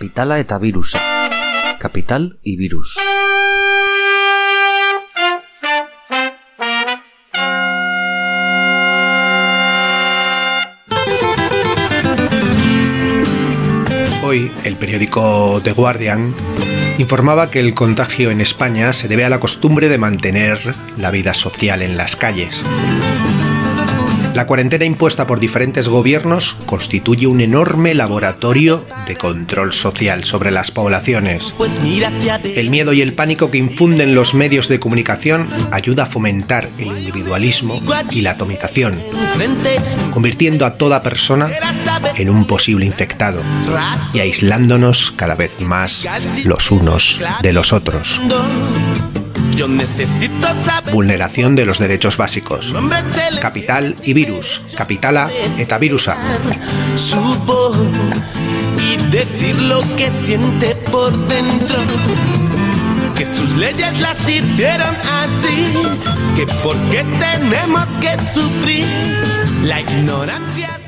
Kapitala eta virusa. Kapital y virus. Hoy, el periódico The Guardian informaba que el contagio en España se debe a la costumbre de mantener la vida social en las calles. La cuarentena impuesta por diferentes gobiernos constituye un enorme laboratorio de control social sobre las poblaciones. El miedo y el pánico que infunden los medios de comunicación ayuda a fomentar el individualismo y la atomización, convirtiendo a toda persona en un posible infectado y aislándonos cada vez más los unos de los otros. Vulneración de los derechos básicos. Capital y virus. Kapitala eta virusa. Y decir lo que siente por dentro. Que sus leyes las hicieron así. Que por qué tenemos que sufrir la ignorancia.